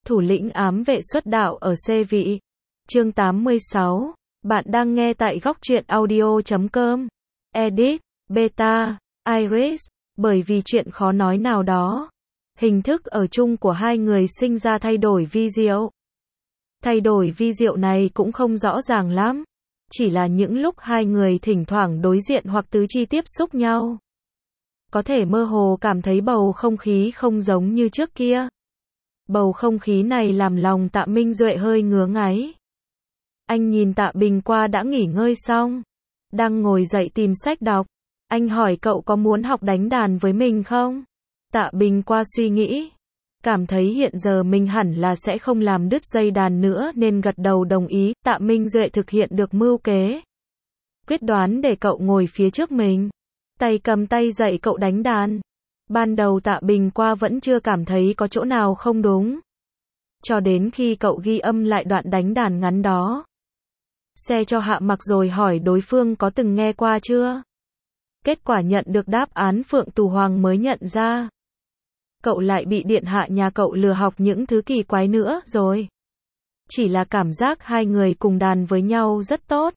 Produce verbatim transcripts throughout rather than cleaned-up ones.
Thủ lĩnh ám vệ xuất đạo ở C vị. Chương tám mươi sáu. Bạn đang nghe tại góc truyện audio chấm com. Edit, Beta, Iris. Bởi vì chuyện khó nói nào đó. Hình thức ở chung của hai người sinh ra thay đổi vi diệu. Thay đổi vi diệu này cũng không rõ ràng lắm. Chỉ là những lúc hai người thỉnh thoảng đối diện hoặc tứ chi tiếp xúc nhau. Có thể mơ hồ cảm thấy bầu không khí không giống như trước kia. Bầu không khí này làm lòng Tạ Minh Duệ hơi ngứa ngáy. Anh nhìn Tạ Bình qua đã nghỉ ngơi xong. Đang ngồi dậy tìm sách đọc. Anh hỏi cậu có muốn học đánh đàn với mình không? Tạ Bình qua suy nghĩ. Cảm thấy hiện giờ mình hẳn là sẽ không làm đứt dây đàn nữa nên gật đầu đồng ý. Tạ Minh Duệ thực hiện được mưu kế. Quyết đoán để cậu ngồi phía trước mình. Tay cầm tay dạy cậu đánh đàn. Ban đầu Tạ Bình qua vẫn chưa cảm thấy có chỗ nào không đúng. Cho đến khi cậu ghi âm lại đoạn đánh đàn ngắn đó. Xe cho hạ mặc rồi hỏi đối phương có từng nghe qua chưa. Kết quả nhận được đáp án Phượng Tù Hoàng mới nhận ra. Cậu lại bị điện hạ nhà cậu lừa học những thứ kỳ quái nữa rồi. Chỉ là cảm giác hai người cùng đàn với nhau rất tốt.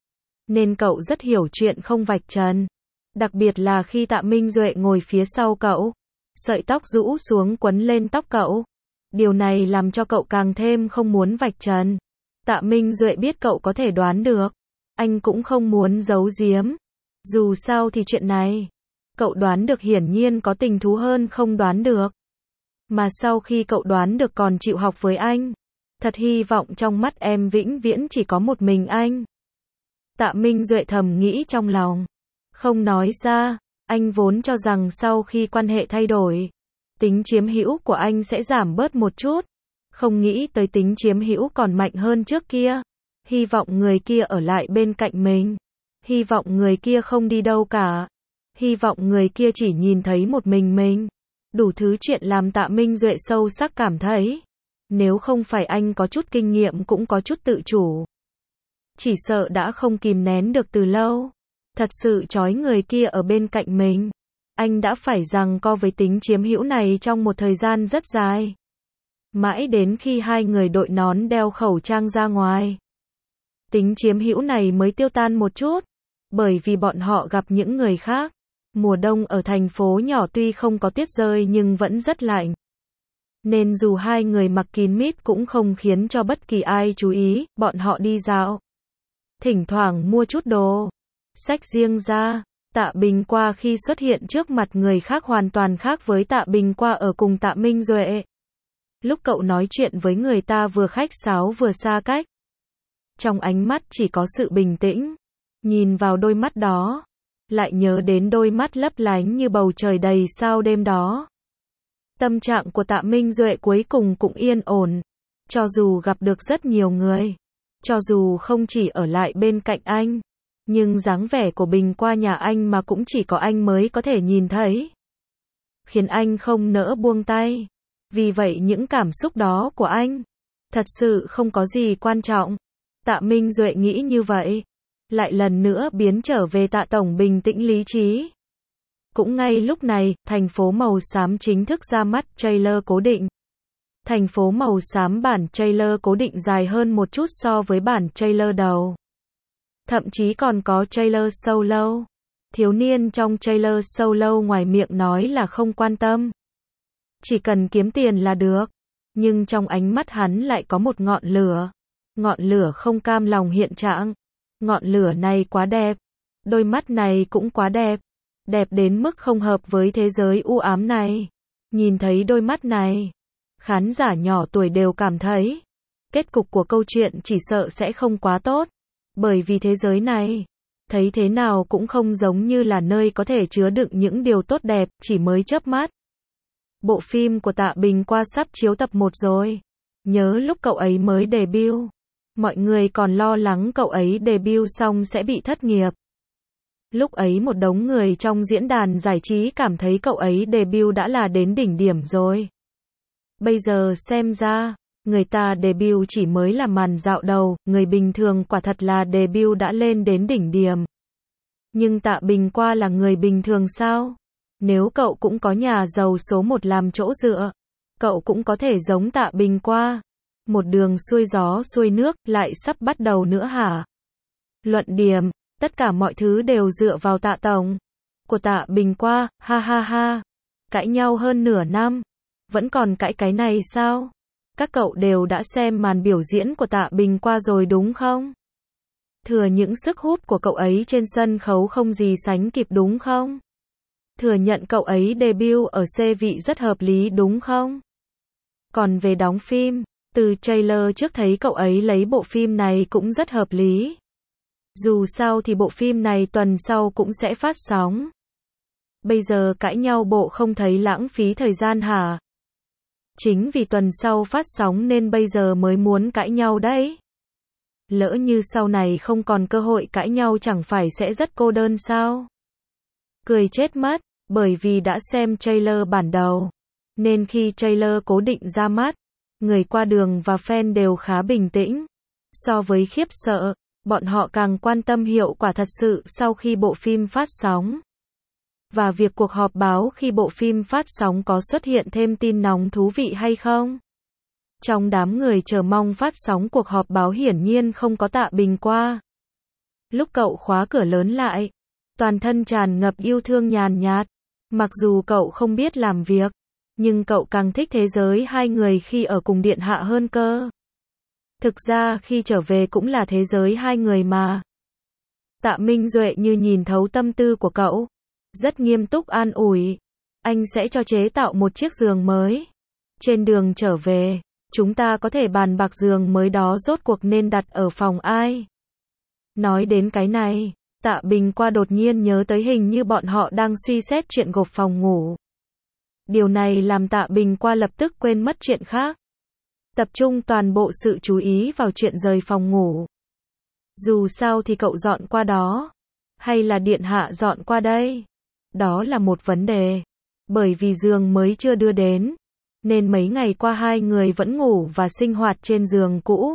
Nên cậu rất hiểu chuyện không vạch trần. Đặc biệt là khi Tạ Minh Duệ ngồi phía sau cậu. Sợi tóc rũ xuống quấn lên tóc cậu. Điều này làm cho cậu càng thêm không muốn vạch trần. Tạ Minh Duệ biết cậu có thể đoán được. Anh cũng không muốn giấu giếm. Dù sao thì chuyện này. Cậu đoán được hiển nhiên có tình thú hơn không đoán được. Mà sau khi cậu đoán được còn chịu học với anh. Thật hy vọng trong mắt em vĩnh viễn chỉ có một mình anh. Tạ Minh Duệ thầm nghĩ trong lòng. Không nói ra, anh vốn cho rằng sau khi quan hệ thay đổi, tính chiếm hữu của anh sẽ giảm bớt một chút. Không nghĩ tới tính chiếm hữu còn mạnh hơn trước kia. Hy vọng người kia ở lại bên cạnh mình. Hy vọng người kia không đi đâu cả. Hy vọng người kia chỉ nhìn thấy một mình mình. Đủ thứ chuyện làm Tạ Minh Duệ sâu sắc cảm thấy. Nếu không phải anh có chút kinh nghiệm cũng có chút tự chủ. Chỉ sợ đã không kìm nén được từ lâu. Thật sự trói người kia ở bên cạnh mình. Anh đã phải giằng co với tính chiếm hữu này trong một thời gian rất dài. Mãi đến khi hai người đội nón đeo khẩu trang ra ngoài. Tính chiếm hữu này mới tiêu tan một chút. Bởi vì bọn họ gặp những người khác. Mùa đông ở thành phố nhỏ tuy không có tuyết rơi nhưng vẫn rất lạnh. Nên dù hai người mặc kín mít cũng không khiến cho bất kỳ ai chú ý, bọn họ đi dạo. Thỉnh thoảng mua chút đồ. Sách riêng ra. Tạ Bình qua khi xuất hiện trước mặt người khác hoàn toàn khác với Tạ Bình qua ở cùng Tạ Minh Duệ. Lúc cậu nói chuyện với người ta vừa khách sáo vừa xa cách. Trong ánh mắt chỉ có sự bình tĩnh. Nhìn vào đôi mắt đó. Lại nhớ đến đôi mắt lấp lánh như bầu trời đầy sao đêm đó. Tâm trạng của Tạ Minh Duệ cuối cùng cũng yên ổn. Cho dù gặp được rất nhiều người. Cho dù không chỉ ở lại bên cạnh anh. Nhưng dáng vẻ của Bình qua nhà anh mà cũng chỉ có anh mới có thể nhìn thấy. Khiến anh không nỡ buông tay. Vì vậy những cảm xúc đó của anh. Thật sự không có gì quan trọng. Tạ Minh Duệ nghĩ như vậy. Lại lần nữa biến trở về Tạ Tổng bình tĩnh lý trí. Cũng ngay lúc này, thành phố màu xám chính thức ra mắt trailer cố định. Thành phố màu xám bản trailer cố định dài hơn một chút so với bản trailer đầu. Thậm chí còn có trailer solo. Thiếu niên trong trailer solo ngoài miệng nói là không quan tâm. Chỉ cần kiếm tiền là được. Nhưng trong ánh mắt hắn lại có một ngọn lửa. Ngọn lửa không cam lòng hiện trạng. Ngọn lửa này quá đẹp. Đôi mắt này cũng quá đẹp. Đẹp đến mức không hợp với thế giới u ám này. Nhìn thấy đôi mắt này. Khán giả nhỏ tuổi đều cảm thấy. Kết cục của câu chuyện chỉ sợ sẽ không quá tốt. Bởi vì thế giới này. Thấy thế nào cũng không giống như là nơi có thể chứa đựng những điều tốt đẹp. Chỉ mới chớp mắt. Bộ phim của Tạ Bình qua sắp chiếu tập một rồi. Nhớ lúc cậu ấy mới debut. Mọi người còn lo lắng cậu ấy debut xong sẽ bị thất nghiệp. Lúc ấy một đống người trong diễn đàn giải trí cảm thấy cậu ấy debut đã là đến đỉnh điểm rồi. Bây giờ xem ra, người ta debut chỉ mới là màn dạo đầu, người bình thường quả thật là debut đã lên đến đỉnh điểm. Nhưng Tạ Bình qua là người bình thường sao? Nếu cậu cũng có nhà giàu số một làm chỗ dựa, cậu cũng có thể giống Tạ Bình qua. Một đường xuôi gió xuôi nước, lại sắp bắt đầu nữa hả? Luận điểm, tất cả mọi thứ đều dựa vào Tạ Tổng. Của Tạ Bình qua, ha ha ha. Cãi nhau hơn nửa năm. Vẫn còn cãi cái này sao? Các cậu đều đã xem màn biểu diễn của Tạ Bình qua rồi đúng không? Thừa những sức hút của cậu ấy trên sân khấu không gì sánh kịp đúng không? Thừa nhận cậu ấy debut ở C vị rất hợp lý đúng không? Còn về đóng phim, từ trailer trước thấy cậu ấy lấy bộ phim này cũng rất hợp lý. Dù sao thì bộ phim này tuần sau cũng sẽ phát sóng. Bây giờ cãi nhau bộ không thấy lãng phí thời gian hả? Chính vì tuần sau phát sóng nên bây giờ mới muốn cãi nhau đấy. Lỡ như sau này không còn cơ hội cãi nhau chẳng phải sẽ rất cô đơn sao? Cười chết mất, bởi vì đã xem trailer bản đầu. Nên khi trailer cố định ra mắt, người qua đường và fan đều khá bình tĩnh. So với khiếp sợ, bọn họ càng quan tâm hiệu quả thật sự sau khi bộ phim phát sóng. Và việc cuộc họp báo khi bộ phim phát sóng có xuất hiện thêm tin nóng thú vị hay không? Trong đám người chờ mong phát sóng cuộc họp báo hiển nhiên không có Tạ Bình qua. Lúc cậu khóa cửa lớn lại, toàn thân tràn ngập yêu thương nhàn nhạt. Mặc dù cậu không biết làm việc, nhưng cậu càng thích thế giới hai người khi ở cùng điện hạ hơn cơ. Thực ra khi trở về cũng là thế giới hai người mà. Tạ Minh Duệ như nhìn thấu tâm tư của cậu. Rất nghiêm túc an ủi. Anh sẽ cho chế tạo một chiếc giường mới. Trên đường trở về, chúng ta có thể bàn bạc giường mới đó rốt cuộc nên đặt ở phòng ai. Nói đến cái này, Tạ Bình qua đột nhiên nhớ tới hình như bọn họ đang suy xét chuyện gộp phòng ngủ. Điều này làm Tạ Bình qua lập tức quên mất chuyện khác. Tập trung toàn bộ sự chú ý vào chuyện rời phòng ngủ. Dù sao thì cậu dọn qua đó. Hay là điện hạ dọn qua đây? Đó là một vấn đề. Bởi vì giường mới chưa đưa đến. Nên mấy ngày qua hai người vẫn ngủ và sinh hoạt trên giường cũ.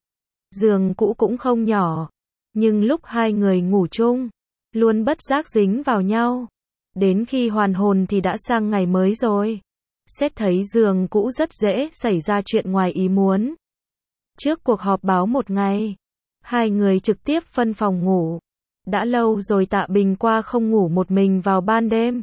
Giường cũ cũng không nhỏ. Nhưng lúc hai người ngủ chung, luôn bất giác dính vào nhau. Đến khi hoàn hồn thì đã sang ngày mới rồi. Xét thấy giường cũ rất dễ xảy ra chuyện ngoài ý muốn. Trước cuộc họp báo một ngày, hai người trực tiếp phân phòng ngủ. Đã lâu rồi Tạ Bình qua không ngủ một mình vào ban đêm.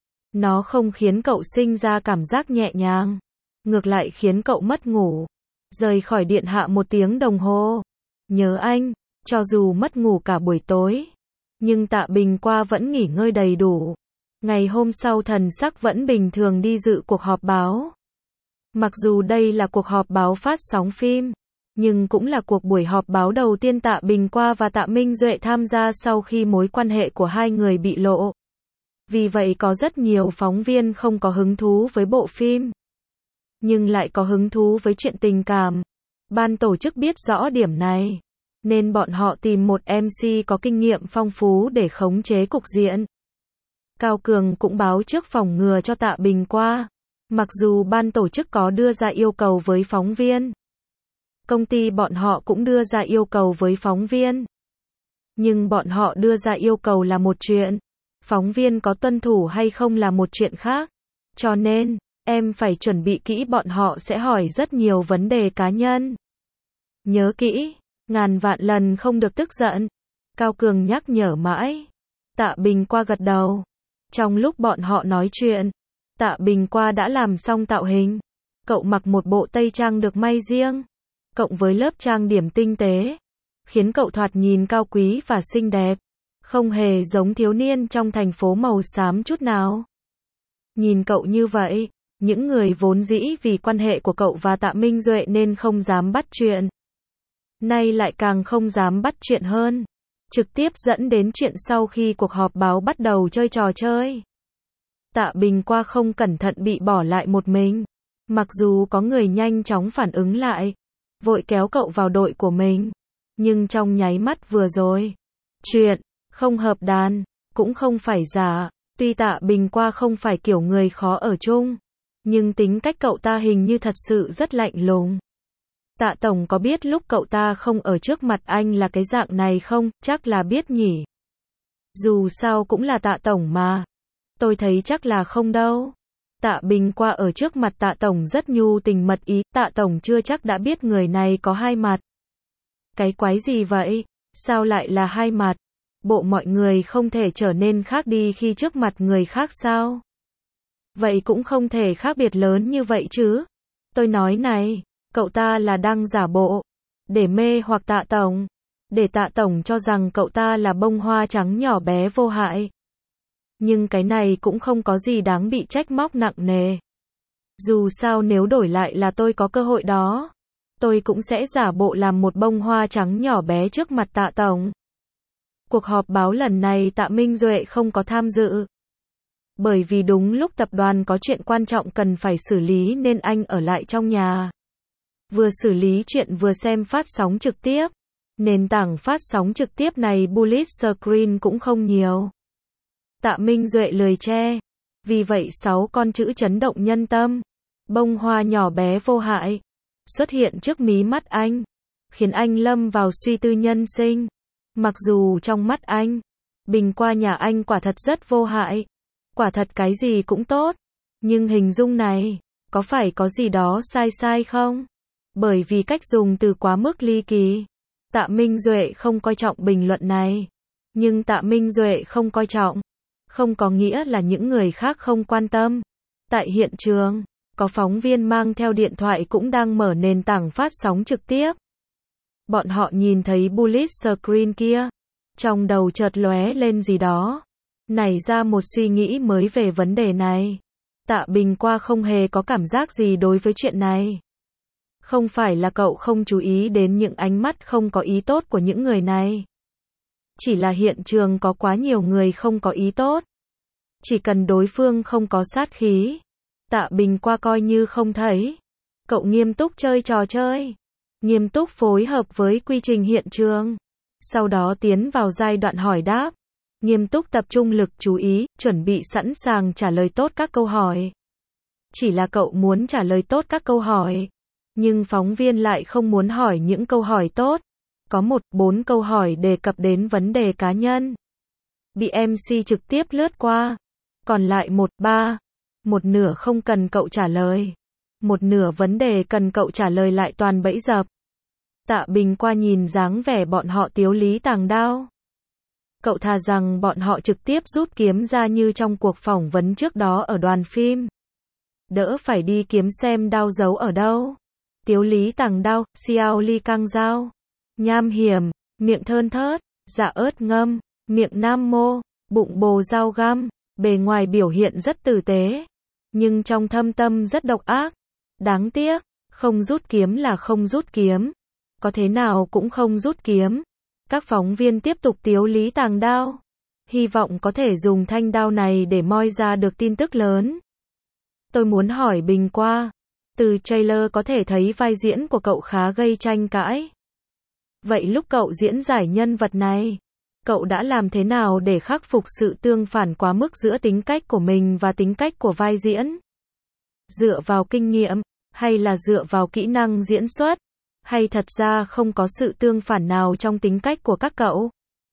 Nó không khiến cậu sinh ra cảm giác nhẹ nhàng. Ngược lại khiến cậu mất ngủ. Rời khỏi điện hạ một tiếng đồng hồ. Nhớ anh, cho dù mất ngủ cả buổi tối. Nhưng Tạ Bình qua vẫn nghỉ ngơi đầy đủ. Ngày hôm sau thần sắc vẫn bình thường đi dự cuộc họp báo. Mặc dù đây là cuộc họp báo phát sóng phim, nhưng cũng là cuộc buổi họp báo đầu tiên Tạ Bình qua và Tạ Minh Duệ tham gia sau khi mối quan hệ của hai người bị lộ. Vì vậy có rất nhiều phóng viên không có hứng thú với bộ phim, nhưng lại có hứng thú với chuyện tình cảm. Ban tổ chức biết rõ điểm này, nên bọn họ tìm một em xê có kinh nghiệm phong phú để khống chế cục diện. Cao Cường cũng báo trước phòng ngừa cho Tạ Bình qua. Mặc dù ban tổ chức có đưa ra yêu cầu với phóng viên, công ty bọn họ cũng đưa ra yêu cầu với phóng viên. Nhưng bọn họ đưa ra yêu cầu là một chuyện, phóng viên có tuân thủ hay không là một chuyện khác. Cho nên, em phải chuẩn bị kỹ, bọn họ sẽ hỏi rất nhiều vấn đề cá nhân. Nhớ kỹ, ngàn vạn lần không được tức giận. Cao Cường nhắc nhở mãi. Tạ Bình qua gật đầu. Trong lúc bọn họ nói chuyện, Tạ Bình qua đã làm xong tạo hình. Cậu mặc một bộ tây trang được may riêng, cộng với lớp trang điểm tinh tế, khiến cậu thoạt nhìn cao quý và xinh đẹp, không hề giống thiếu niên trong thành phố màu xám chút nào. Nhìn cậu như vậy, những người vốn dĩ vì quan hệ của cậu và Tạ Minh Duệ nên không dám bắt chuyện, nay lại càng không dám bắt chuyện hơn. Trực tiếp dẫn đến chuyện sau khi cuộc họp báo bắt đầu chơi trò chơi. Tạ Bình qua không cẩn thận bị bỏ lại một mình. Mặc dù có người nhanh chóng phản ứng lại, vội kéo cậu vào đội của mình. Nhưng trong nháy mắt vừa rồi, chuyện không hợp đàn, cũng không phải giả. Tuy Tạ Bình qua không phải kiểu người khó ở chung, nhưng tính cách cậu ta hình như thật sự rất lạnh lùng. Tạ Tổng có biết lúc cậu ta không ở trước mặt anh là cái dạng này không? Chắc là biết nhỉ. Dù sao cũng là Tạ Tổng mà. Tôi thấy chắc là không đâu. Tạ Bình qua ở trước mặt Tạ Tổng rất nhu tình mật ý, Tạ Tổng chưa chắc đã biết người này có hai mặt. Cái quái gì vậy? Sao lại là hai mặt? Bộ mọi người không thể trở nên khác đi khi trước mặt người khác sao? Vậy cũng không thể khác biệt lớn như vậy chứ. Tôi nói này, cậu ta là đang giả bộ, để mê hoặc Tạ Tổng, để Tạ Tổng cho rằng cậu ta là bông hoa trắng nhỏ bé vô hại. Nhưng cái này cũng không có gì đáng bị trách móc nặng nề. Dù sao nếu đổi lại là tôi có cơ hội đó, tôi cũng sẽ giả bộ làm một bông hoa trắng nhỏ bé trước mặt Tạ Tổng. Cuộc họp báo lần này Tạ Minh Duệ không có tham dự. Bởi vì đúng lúc tập đoàn có chuyện quan trọng cần phải xử lý nên anh ở lại trong nhà. Vừa xử lý chuyện vừa xem phát sóng trực tiếp. Nền tảng phát sóng trực tiếp này bullet screen cũng không nhiều. Tạ Minh Duệ lười che. Vì vậy sáu con chữ chấn động nhân tâm. Bông hoa nhỏ bé vô hại. Xuất hiện trước mí mắt anh. Khiến anh lâm vào suy tư nhân sinh. Mặc dù trong mắt anh, Bình qua nhà anh quả thật rất vô hại. Quả thật cái gì cũng tốt. Nhưng hình dung này, có phải có gì đó sai sai không? Bởi vì cách dùng từ quá mức ly kỳ. Tạ Minh Duệ không coi trọng bình luận này. Nhưng Tạ Minh Duệ không coi trọng. Không có nghĩa là những người khác không quan tâm. Tại hiện trường, có phóng viên mang theo điện thoại cũng đang mở nền tảng phát sóng trực tiếp. Bọn họ nhìn thấy bullet screen kia. Trong đầu chợt lóe lên gì đó. Nảy ra một suy nghĩ mới về vấn đề này. Tạ Bình qua không hề có cảm giác gì đối với chuyện này. Không phải là cậu không chú ý đến những ánh mắt không có ý tốt của những người này. Chỉ là hiện trường có quá nhiều người không có ý tốt. Chỉ cần đối phương không có sát khí, Tạ Bình qua coi như không thấy. Cậu nghiêm túc chơi trò chơi. Nghiêm túc phối hợp với quy trình hiện trường. Sau đó tiến vào giai đoạn hỏi đáp. Nghiêm túc tập trung lực chú ý, chuẩn bị sẵn sàng trả lời tốt các câu hỏi. Chỉ là cậu muốn trả lời tốt các câu hỏi. Nhưng phóng viên lại không muốn hỏi những câu hỏi tốt. Có một, bốn câu hỏi đề cập đến vấn đề cá nhân. Bị em xê trực tiếp lướt qua. Còn lại một, ba. Một nửa không cần cậu trả lời. Một nửa vấn đề cần cậu trả lời lại toàn bẫy dập. Tạ Bình qua nhìn dáng vẻ bọn họ tiếu lý tàng đao. Cậu thà rằng bọn họ trực tiếp rút kiếm ra như trong cuộc phỏng vấn trước đó ở đoàn phim. Đỡ phải đi kiếm xem đao giấu ở đâu. Tiếu lý tàng đao, xiao ly căng dao. Nham hiểm, miệng thơn thớt, dạ ớt ngâm, miệng nam mô, bụng bồ dao găm. Bề ngoài biểu hiện rất tử tế. Nhưng trong thâm tâm rất độc ác. Đáng tiếc, không rút kiếm là không rút kiếm. Có thế nào cũng không rút kiếm. Các phóng viên tiếp tục tiếu lý tàng đao. Hy vọng có thể dùng thanh đao này để moi ra được tin tức lớn. Tôi muốn hỏi Bình qua. Từ trailer có thể thấy vai diễn của cậu khá gây tranh cãi. Vậy lúc cậu diễn giải nhân vật này, cậu đã làm thế nào để khắc phục sự tương phản quá mức giữa tính cách của mình và tính cách của vai diễn? Dựa vào kinh nghiệm, hay là dựa vào kỹ năng diễn xuất? Hay thật ra không có sự tương phản nào trong tính cách của các cậu?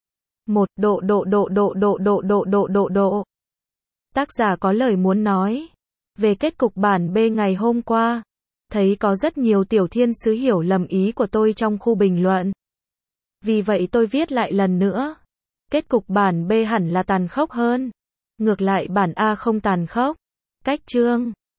Một, độ độ độ độ độ độ độ độ độ độ. Tác giả có lời muốn nói. Về kết cục bản B ngày hôm qua, thấy có rất nhiều tiểu thiên sứ hiểu lầm ý của tôi trong khu bình luận. Vì vậy tôi viết lại lần nữa. Kết cục bản B hẳn là tàn khốc hơn. Ngược lại bản A không tàn khốc. Cách chương